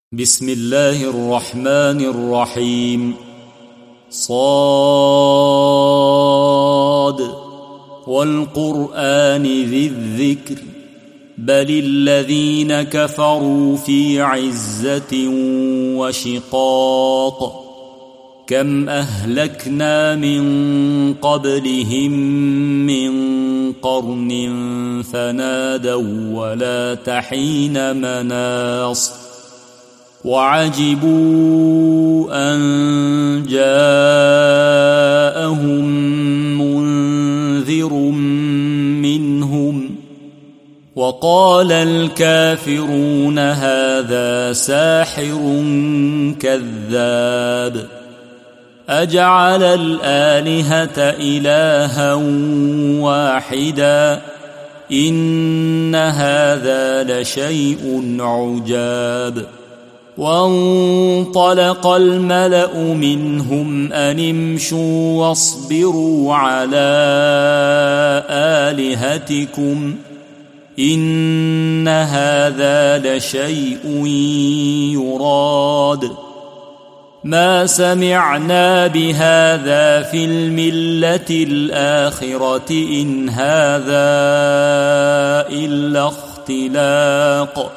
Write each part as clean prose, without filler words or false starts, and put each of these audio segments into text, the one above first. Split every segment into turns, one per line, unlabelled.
بسم الله الرحمن الرحيم. صاد والقرآن ذي الذكر بل الذين كفروا في عزة وشقاق كم أهلكنا من قبلهم من قرن فنادوا ولا تحين مناص وعجبوا أن جاءهم منذر منهم وقال الكافرون هذا ساحر كذاب أجعل الآلهة إلها واحدا إن هذا لشيء عجاب وانطلق الملأ منهم أن امشوا واصبروا على آلهتكم إن هذا لشيء يراد ما سمعنا بهذا في الملة الآخرة إن هذا إلا اختلاق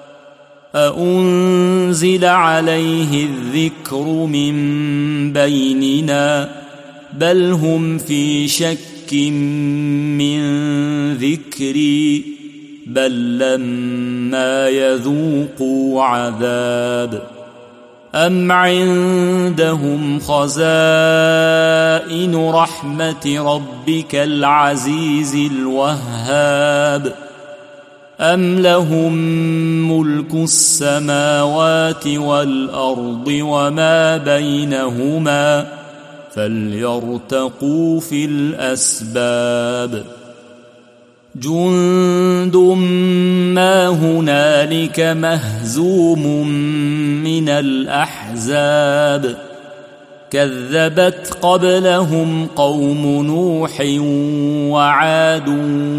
أأنزل عليه الذكر من بيننا بل هم في شك من ذكري بل لما يذوقوا عذاب أم عندهم خزائن رحمة ربك العزيز الوهاب أم لهم ملك السماوات والأرض وما بينهما فليرتقوا في الأسباب جند ما هنالك مهزوم من الأحزاب كذبت قبلهم قوم نوح وعاد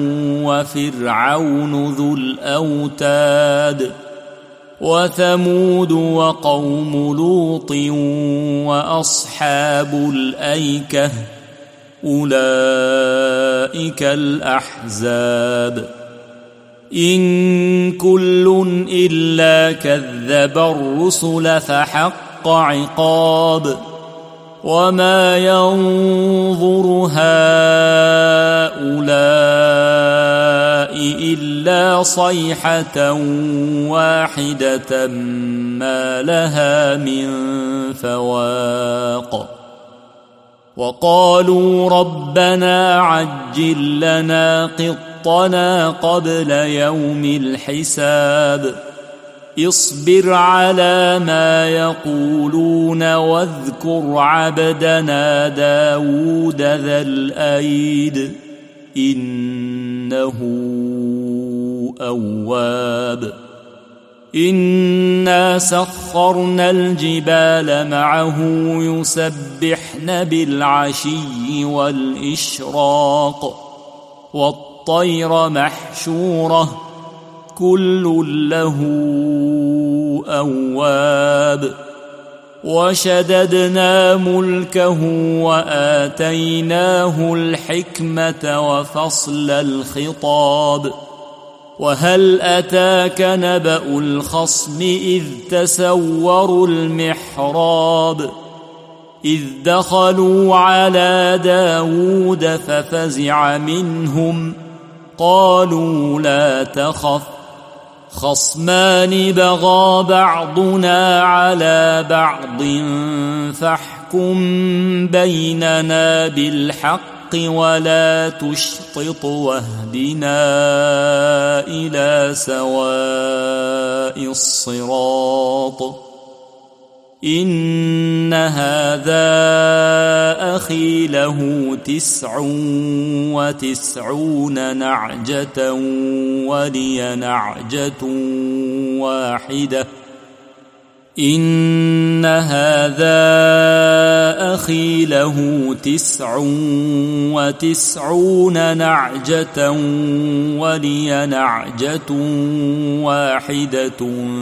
وفرعون ذو الأوتاد وثمود وقوم لوط وأصحاب الأيكة أولئك الأحزاب إن كل إلا كذب الرسل فحق عقاب وما ينظر هؤلاء إلا صيحة واحدة ما لها من فواق وقالوا ربنا عجل لنا قطنا قبل يوم الحساب اصبر على ما يقولون واذكر عبدنا داود ذا الأيد إنه أواب إنا سخرنا الجبال معه يسبحن بالعشي والإشراق والطير محشورة كل له أواب وشددنا ملكه وآتيناه الحكمة وفصل الخطاب وهل أتاك نبأ الخصم إذ تسوروا المحراب إذ دخلوا على داود ففزع منهم قالوا لا تخف خصمان بغى بعضنا على بعض فاحكم بيننا بالحق ولا تشطط واهدنا إلى سواء الصراط إن هذا أخي له 99 نعجة ولي نعجة واحدة إن هذا أخي له 99 نعجة ولي نعجة واحدة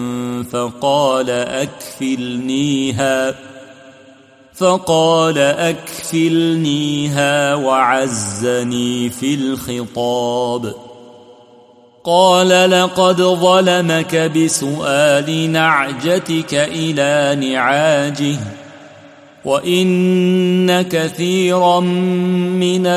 فقال أكفلنيها وعزني في الخطاب. قال لقد ظلمك بسؤال نعجتك إلى نعاجه وإن كثيرا من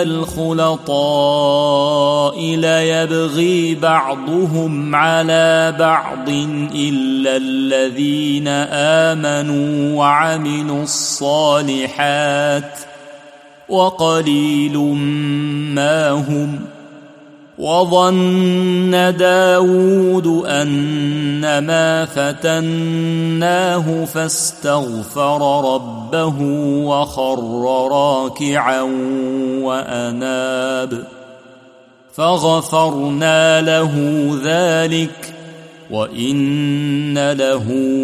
الخلطاء ليبغي بعضهم على بعض إلا الذين آمنوا وعملوا الصالحات وقليل ما هم. وظن داود أنما فتناه فاستغفر ربه وخر راكعا وأناب فغفرنا له ذلك وإن له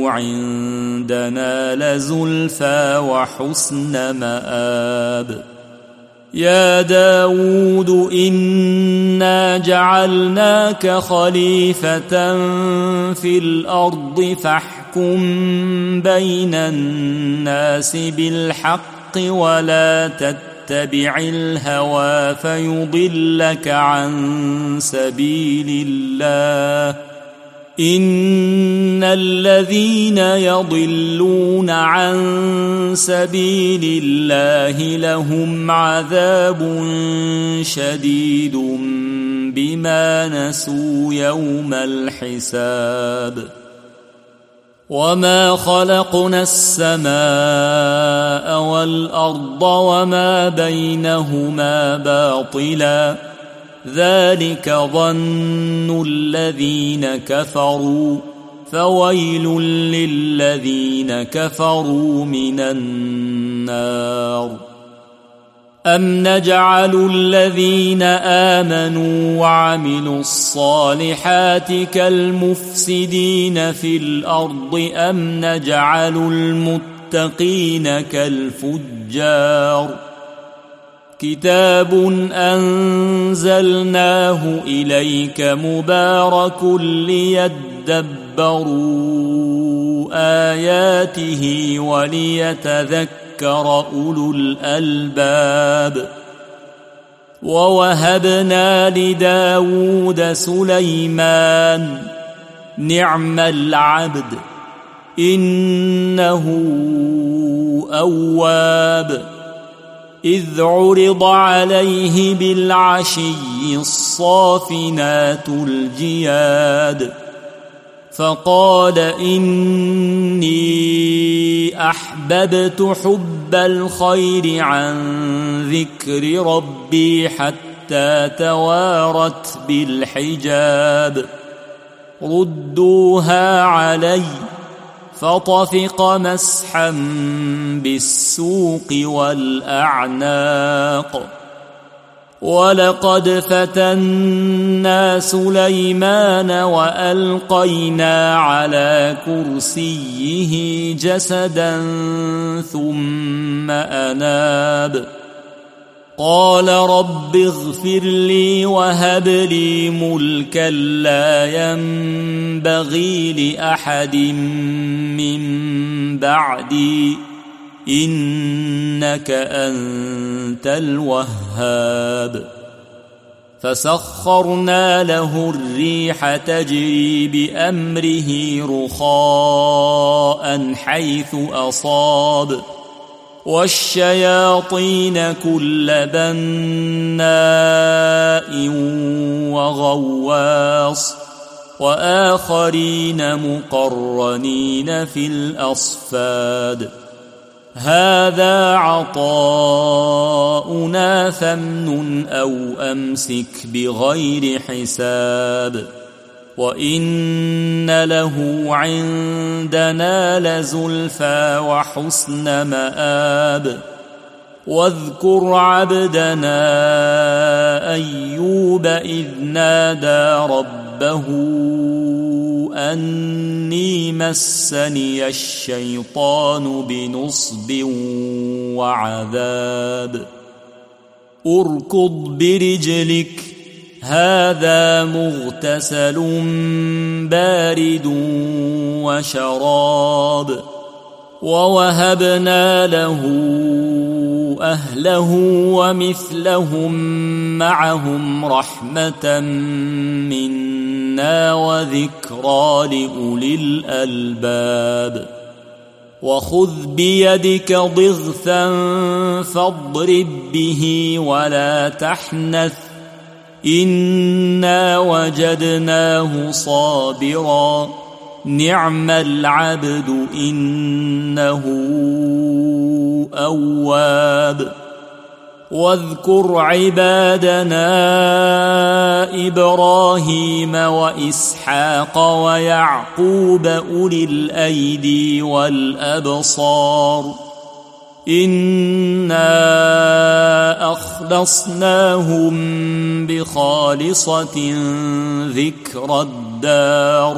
عندنا لزلفى وحسن مآب. يا داود إنا جعلناك خليفة في الأرض فاحكم بين الناس بالحق ولا تتبع الهوى فيضلك عن سبيل الله. إن الذين يضلون عن سبيل الله لهم عذاب شديد بما نسوا يوم الحساب. وما خلقنا السماء والأرض وما بينهما باطلا ذلك ظن الذين كفروا فويل للذين كفروا من النار. أم نجعل الذين آمنوا وعملوا الصالحات كالمفسدين في الأرض أم نجعل المتقين كالفجار. كتاب أنزلناه إليك مبارك ليدبروا آياته وليتذكر أولو الألباب. ووهبنا لداود سليمان نعم العبد إنه أواب. إذ عرض عليه بالعشي الصافنات الجياد فقال إني أحببت حب الخير عن ذكر ربي حتى توارت بالحجاب. ردوها علي فطفق مسحا بالسوق والأعناق. ولقد فتنا سليمان وألقينا على كرسيه جسدا ثم أناب. قال رب اغفر لي وهب لي ملكا لا ينبغي لأحد من بعدي إنك أنت الوهاب. فسخرنا له الريح تجري بأمره رخاء حيث أصاب والشياطين كل بناء وغواص وآخرين مقرنين في الأصفاد. هذا عطاؤنا فامنن أو أمسك بغير حساب. وإن له عندنا لزلفى وحسن مآب. واذكر عبدنا أيوب إذ نادى ربه أني مسني الشيطان بنصب وعذاب اركض برجلك هذا مغتسل بارد وشراب ووهبنا له أهله ومثلهم معهم رحمة منا وذكرى لأولي الألباب وخذ بيدك ضغثا فاضرب به ولا تحنث إنا وجدناه صابرا نعم العبد إنه أواب واذكر عبادنا إبراهيم وإسحاق ويعقوب أولي الأيدي والأبصار إنا أخلصناهم بخالصة ذكر الدار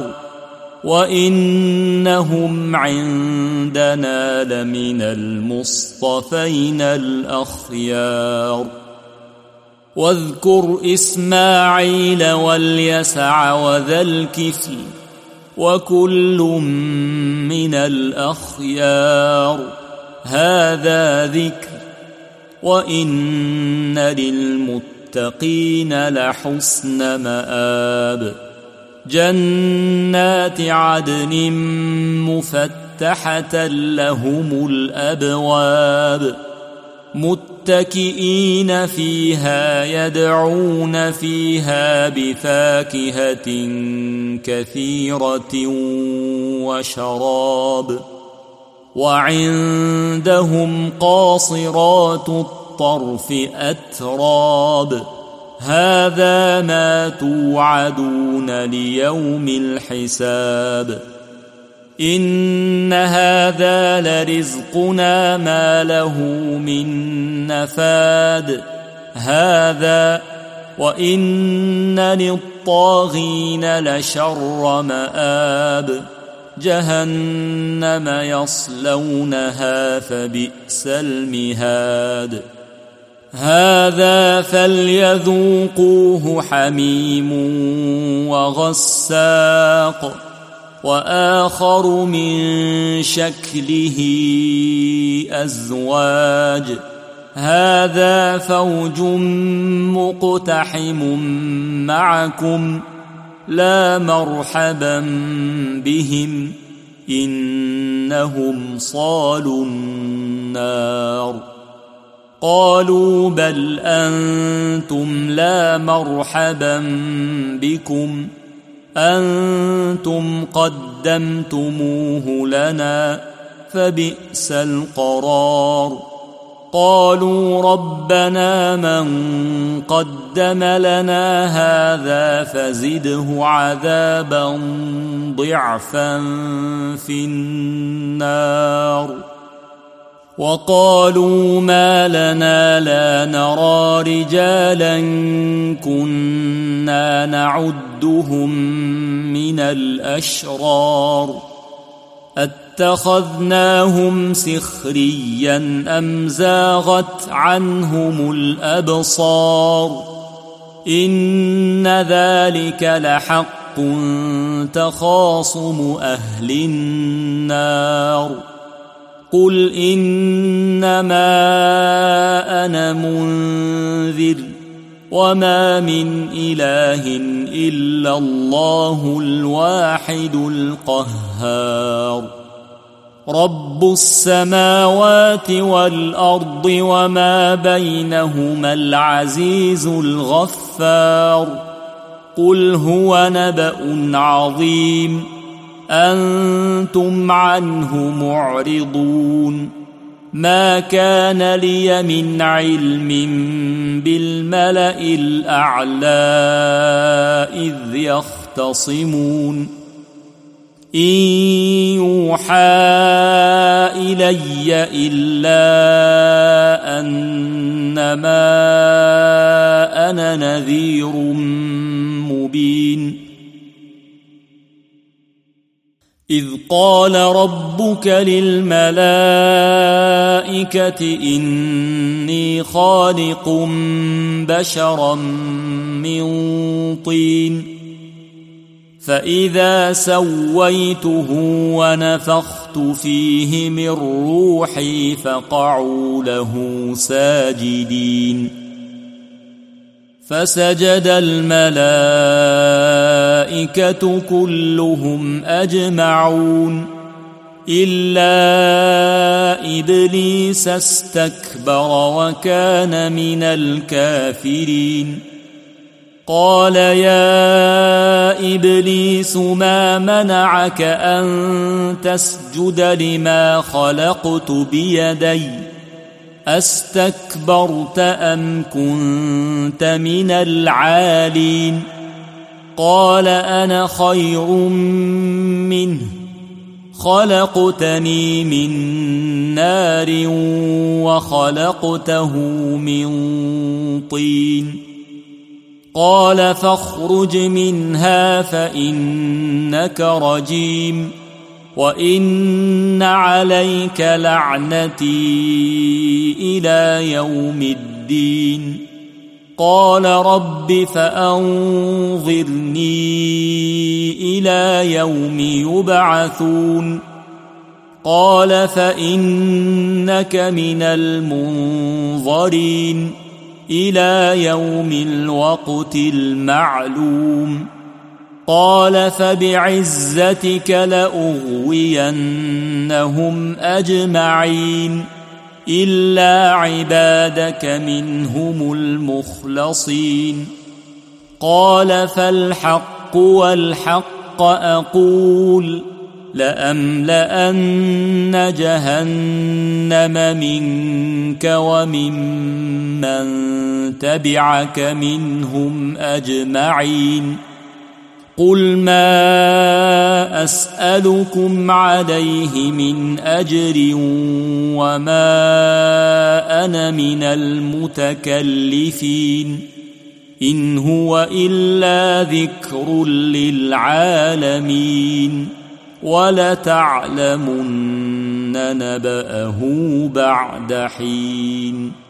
وإنهم عندنا لمن المصطفين الأخيار واذكر إسماعيل واليسع وذا الكفل وكل من الأخيار هذا ذكر وإن للمتقين لحسن مآب جنات عدن مفتحة لهم الأبواب متكئين فيها يدعون فيها بفاكهة كثيرة وشراب وعندهم قاصرات الطرف أتراب هذا ما توعدون ليوم الحساب إن هذا لرزقنا ما له من نفاد هذا وإن للطاغين لشر مآب جهنم يصلونها فبئس المهاد هذا فليذوقوه حميم وغساق وآخر من شكله أزواج هذا فوج مقتحم معكم لا مرحبا بهم إنهم صالوا النار قالوا بل أنتم لا مرحبا بكم أنتم قدمتموه لنا فبئس القرار قالوا ربنا من قدم لنا هذا فزده عذابا ضعفا في النار وقالوا ما لنا لا نرى رجالا كنا نعدهم من الأشرار اتخذناهم سخريا أم زاغت عنهم الأبصار إن ذلك لحق تخاصم أهل النار قل إنما أنا منذر وما من إله إلا الله الواحد القهار رب السماوات والأرض وما بينهما العزيز الغفار قل هو نبأ عظيم أنتم عنه معرضون ما كان لي من علم بالملأ الأعلى إذ يختصمون إن يوحى إلي إلا أنما أنا نذير مبين إذ قال ربك للملائكة إني خالق بشرا من طين فإذا سويته ونفخت فيه من روحي فقعوا له ساجدين فسجد الملائكة كلهم أجمعون إلا إبليس استكبر وكان من الكافرين قال يا إبليس ما منعك أن تسجد لما خلقت بيدي أستكبرت أم كنت من العالين قال أنا خير منه خلقتني من نار وخلقته من طين قال فاخرج منها فإنك رجيم وإن عليك لعنتي إلى يوم الدين قال رب فأنظرني إلى يوم يبعثون قال فإنك من المنظرين إلى يوم الوقت المعلوم قال فبعزتك لأغوينهم أجمعين إلا عبادك منهم المخلصين قال فالحق والحق أقول لأملأن جهنم منك وممن تبعك منهم أجمعين قل ما أسألكم عليه من أجر وما أنا من المتكلفين إن هو إلا ذكر للعالمين ولتعلمن نبأه بعد حين